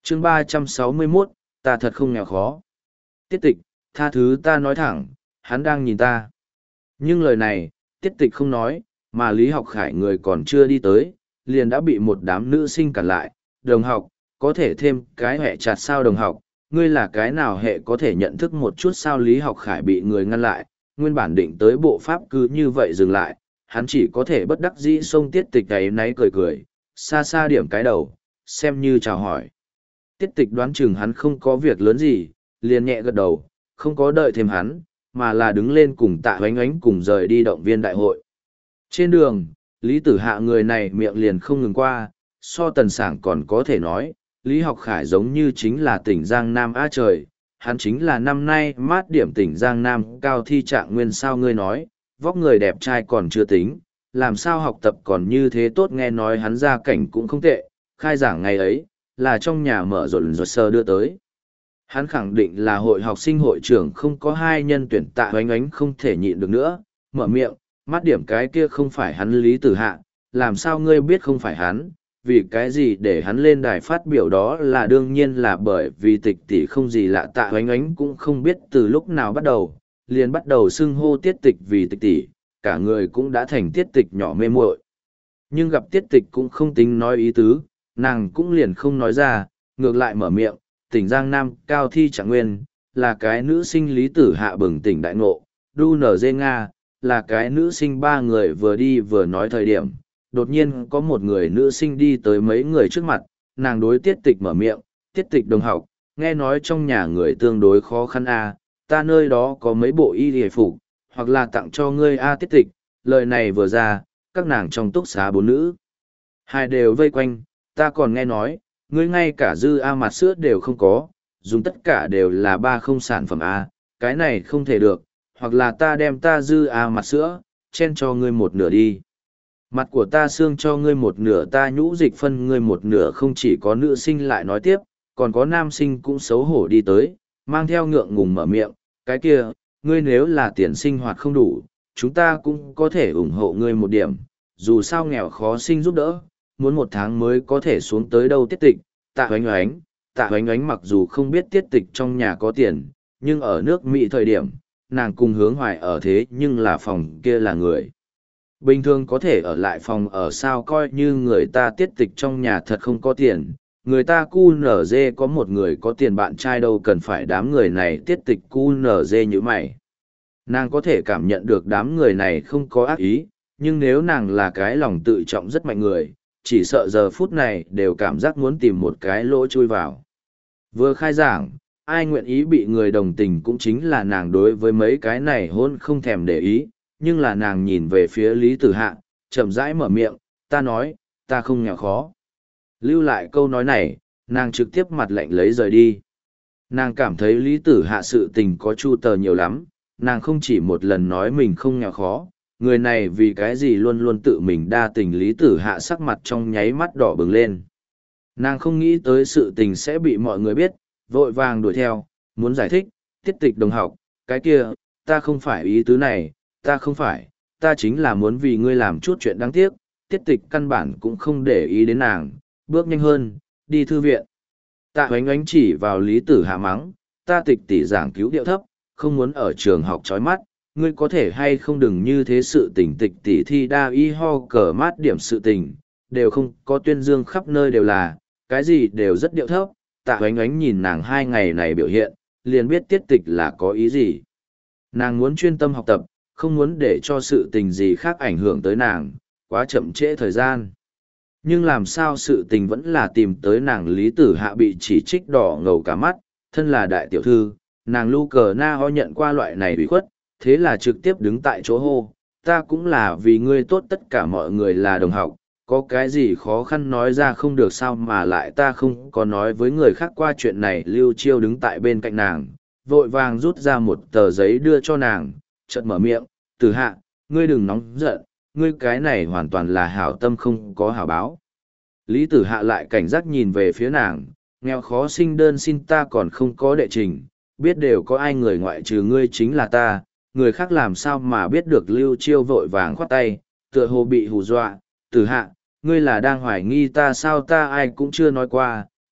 chương 361, ta thật không nghèo khó. Tiết tịch, tha thứ ta nói thẳng, hắn đang nhìn ta. Nhưng lời này, tiết tịch không nói, mà Lý Học Khải người còn chưa đi tới, liền đã bị một đám nữ sinh cản lại. Đồng học, có thể thêm cái hệ chặt sao đồng học, ngươi là cái nào hệ có thể nhận thức một chút sao? Lý Học Khải bị người ngăn lại, nguyên bản định tới bộ pháp cứ như vậy dừng lại, hắn chỉ có thể bất đắc dĩ xông tiết tịch ấy náy cười cười, xa xa điểm cái đầu, xem như chào hỏi. Tiết tịch đoán chừng hắn không có việc lớn gì, liền nhẹ gật đầu, không có đợi thêm hắn, mà là đứng lên cùng Tạ Oánh Oánh cùng rời đi động viên đại hội. Trên đường, Lý Tử Hạ người này miệng liền không ngừng qua, so Tần Sảng còn có thể nói, Lý Học Khải giống như chính là tỉnh Giang Nam á trời, hắn chính là năm nay mát điểm tỉnh Giang Nam cao thi trạng nguyên. Sao ngươi nói, vóc người đẹp trai còn chưa tính, làm sao học tập còn như thế tốt? Nghe nói hắn gia cảnh cũng không tệ, khai giảng ngày ấy, là trong nhà mở rộn rột sơ đưa tới. Hắn khẳng định là hội học sinh hội trưởng, không có hai nhân tuyển. Tạ Oánh Oánh không thể nhịn được nữa, mở miệng, mắt điểm cái kia không phải hắn Lý Tử Hạ, làm sao ngươi biết không phải hắn, vì cái gì để hắn lên đài phát biểu? Đó là đương nhiên là bởi vì tịch tỷ không gì lạ. Tạ Oánh Oánh cũng không biết từ lúc nào bắt đầu, liền bắt đầu xưng hô tiết tịch vì tịch tỷ, cả người cũng đã thành tiết tịch nhỏ mê muội. Nhưng gặp tiết tịch cũng không tính nói ý tứ, nàng cũng liền không nói ra, ngược lại mở miệng, tỉnh Giang Nam cao thi trạng nguyên, là cái nữ sinh Lý Tử Hạ bừng tỉnh đại ngộ, đu nở dê Nga, là cái nữ sinh. Ba người vừa đi vừa nói thời điểm, đột nhiên có một người nữ sinh đi tới mấy người trước mặt, nàng đối tiết tịch mở miệng, tiết tịch đồng học, nghe nói trong nhà người tương đối khó khăn a, ta nơi đó có mấy bộ y hề phục, hoặc là tặng cho ngươi a. Tiết tịch, lời này vừa ra, các nàng trong túc xá bốn nữ hai đều vây quanh, ta còn nghe nói, ngươi ngay cả dư a mặt sữa đều không có, dùng tất cả đều là ba không sản phẩm a, cái này không thể được, hoặc là ta đem ta dư a mặt sữa, chen cho ngươi một nửa đi. Mặt của ta xương cho ngươi một nửa, ta nhũ dịch phân ngươi một nửa. Không chỉ có nữ sinh lại nói tiếp, còn có nam sinh cũng xấu hổ đi tới, mang theo ngượng ngùng mở miệng, cái kia, ngươi nếu là tiền sinh hoạt không đủ, chúng ta cũng có thể ủng hộ ngươi một điểm, dù sao nghèo khó sinh giúp đỡ, muốn một tháng mới có thể xuống tới đâu. Tiết tịch, Tạ Oánh Oánh, Tạ Oánh Oánh mặc dù không biết tiết tịch trong nhà có tiền, nhưng ở nước Mỹ thời điểm, nàng cùng Hướng Hoài ở thế nhưng là phòng kia là người bình thường có thể ở lại phòng ở sao? Coi như người ta tiết tịch trong nhà thật không có tiền, người ta cu nở dê có một người có tiền bạn trai đâu cần phải đám người này tiết tịch cu nở dê như mày. Nàng có thể cảm nhận được đám người này không có ác ý, nhưng nếu nàng là cái lòng tự trọng rất mạnh người, chỉ sợ giờ phút này đều cảm giác muốn tìm một cái lỗ chui vào. Vừa khai giảng, ai nguyện ý bị người đồng tình cũng chính là nàng. Đối với mấy cái này hôn không thèm để ý, nhưng là nàng nhìn về phía Lý Tử Hạ, chậm rãi mở miệng, ta nói, ta không nghèo khó. Lưu lại câu nói này, nàng trực tiếp mặt lạnh lấy rời đi. Nàng cảm thấy Lý Tử Hạ sự tình có chu tờ nhiều lắm, nàng không chỉ một lần nói mình không nghèo khó, người này vì cái gì luôn luôn tự mình đa tình. Lý Tử Hạ sắc mặt trong nháy mắt đỏ bừng lên. Nàng không nghĩ tới sự tình sẽ bị mọi người biết, vội vàng đuổi theo, muốn giải thích, tiết tịch đồng học, cái kia, ta không phải ý tứ này, ta không phải, ta chính là muốn vì ngươi làm chút chuyện đáng tiếc. Tiết tịch căn bản cũng không để ý đến nàng, bước nhanh hơn, đi thư viện. Tạ Oánh Oánh chỉ vào Lý Tử Hạ mắng, ta tịch tỷ giảng cứu điệu thấp, không muốn ở trường học chói mắt, ngươi có thể hay không đừng như thế? Sự tình tịch tỷ thi đa y ho cờ mát điểm sự tình, đều không có tuyên dương khắp nơi đều là, cái gì đều rất điệu thấp. Tạ Oánh Oánh nhìn nàng 2 ngày này biểu hiện, liền biết tiết tịch là có ý gì. Nàng muốn chuyên tâm học tập, không muốn để cho sự tình gì khác ảnh hưởng tới nàng, quá chậm trễ thời gian. Nhưng làm sao sự tình vẫn là tìm tới nàng. Lý Tử Hạ bị chỉ trích đỏ ngầu cả mắt, thân là đại tiểu thư, nàng lu cờ na ho nhận qua loại này ủy khuất, thế là trực tiếp đứng tại chỗ hô, ta cũng là vì ngươi tốt, tất cả mọi người là đồng học, có cái gì khó khăn nói ra không được sao? Mà lại ta không có nói với người khác qua chuyện này. Lưu Chiêu đứng tại bên cạnh nàng, vội vàng rút ra một tờ giấy đưa cho nàng, chợt mở miệng, Tử Hạ, ngươi đừng nóng giận, ngươi cái này hoàn toàn là hảo tâm không có hảo báo. Lý Tử Hạ lại cảnh giác nhìn về phía nàng, nghèo khó sinh đơn xin ta còn không có đệ trình, biết đều có ai người ngoại trừ ngươi chính là ta, người khác làm sao mà biết được? Lưu Chiêu vội vàng khoát tay, tựa hồ bị hù dọa, Tử Hạ, ngươi là đang hoài nghi ta sao? Ta ai cũng chưa nói qua,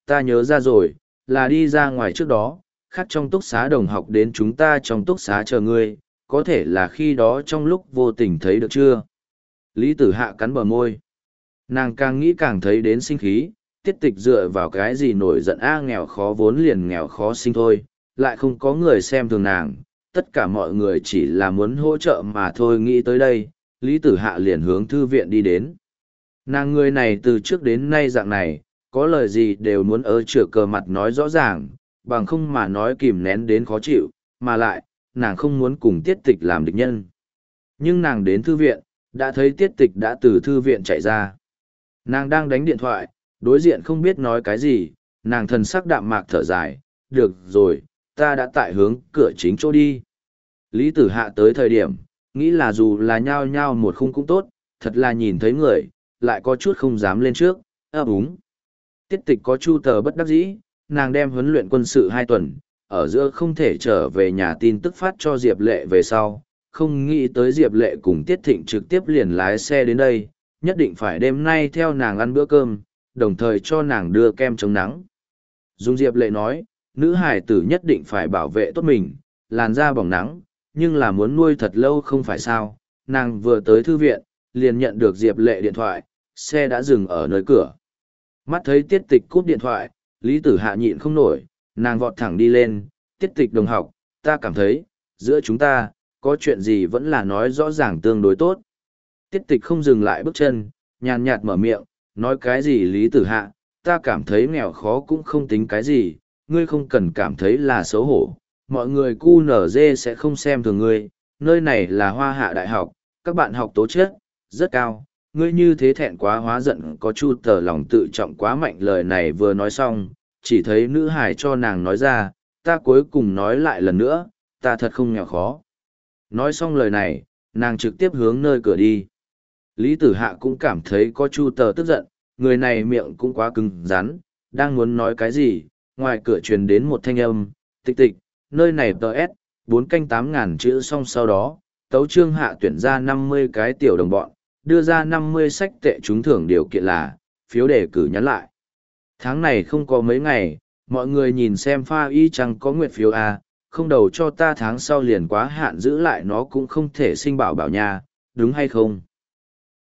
ta nhớ ra rồi, là đi ra ngoài trước đó, khác trong túc xá đồng học đến chúng ta trong túc xá chờ ngươi, có thể là khi đó trong lúc vô tình thấy được chưa? Lý Tử Hạ cắn bờ môi. Nàng càng nghĩ càng thấy đến sinh khí, Tiết Tịch dựa vào cái gì nổi giận nghèo khó vốn liền nghèo khó sinh thôi, lại không có người xem thường nàng, tất cả mọi người chỉ là muốn hỗ trợ mà thôi. Nghĩ tới đây, Lý Tử Hạ liền hướng thư viện đi đến. Nàng người này từ trước đến nay dạng này, có lời gì đều muốn ở chửa cờ mặt nói rõ ràng, bằng không mà nói kìm nén đến khó chịu, mà lại, nàng không muốn cùng Tiết Tịch làm địch nhân. Nhưng nàng đến thư viện, đã thấy Tiết Tịch đã từ thư viện chạy ra. Nàng đang đánh điện thoại, đối diện không biết nói cái gì, nàng thần sắc đạm mạc thở dài, được rồi, ta đã tại hướng cửa chính chỗ đi. Lý Tử Hạ tới thời điểm, nghĩ là dù là nhao nhao một khung cũng tốt, thật là nhìn thấy người, lại có chút không dám lên trước, úng. Tiết Tịch có chu tờ bất đắc dĩ, nàng đem huấn luyện quân sự 2 tuần, ở giữa không thể trở về nhà tin tức phát cho Diệp Lệ về sau, không nghĩ tới Diệp Lệ cùng Tiết Thịnh trực tiếp liền lái xe đến đây, nhất định phải đêm nay theo nàng ăn bữa cơm, đồng thời cho nàng đưa kem chống nắng. Dung Diệp Lệ nói, nữ hải tử nhất định phải bảo vệ tốt mình, làn da bỏng nắng, nhưng là muốn nuôi thật lâu không phải sao. Nàng vừa tới thư viện, liền nhận được Diệp Lệ điện thoại, xe đã dừng ở nơi cửa. Mắt thấy Tiết Tịch cúp điện thoại, Lý Tử Hạ nhịn không nổi, nàng vọt thẳng đi lên, Tiết Tịch đồng học, ta cảm thấy, giữa chúng ta, có chuyện gì vẫn là nói rõ ràng tương đối tốt. Tiết Tịch không dừng lại bước chân, nhàn nhạt mở miệng, nói cái gì Lý Tử Hạ, ta cảm thấy nghèo khó cũng không tính cái gì, ngươi không cần cảm thấy là xấu hổ, mọi người QNZ sẽ không xem thường ngươi, nơi này là Hoa Hạ Đại học, các bạn học tố chất rất cao, ngươi như thế thẹn quá hóa giận có chu tờ lòng tự trọng quá mạnh. Lời này vừa nói xong, chỉ thấy nữ hải cho nàng nói ra, ta cuối cùng nói lại lần nữa, ta thật không nghèo khó. Nói xong lời này, nàng trực tiếp hướng nơi cửa đi. Lý Tử Hạ cũng cảm thấy có chu tờ tức giận, người này miệng cũng quá cứng rắn, đang muốn nói cái gì, ngoài cửa truyền đến một thanh âm, Tịch Tịch, nơi này TS, 4 canh 8.000 chữ xong sau đó, Tấu Trương Hạ tuyển ra 50 cái tiểu đồng bọn, đưa ra 50 sách tệ trúng thưởng, điều kiện là, phiếu đề cử nhắn lại. Tháng này không có mấy ngày, mọi người nhìn xem pha y chăng có nguyệt phiếu A, không đầu cho ta tháng sau liền quá hạn giữ lại nó cũng không thể sinh bảo bảo nha, đúng hay không?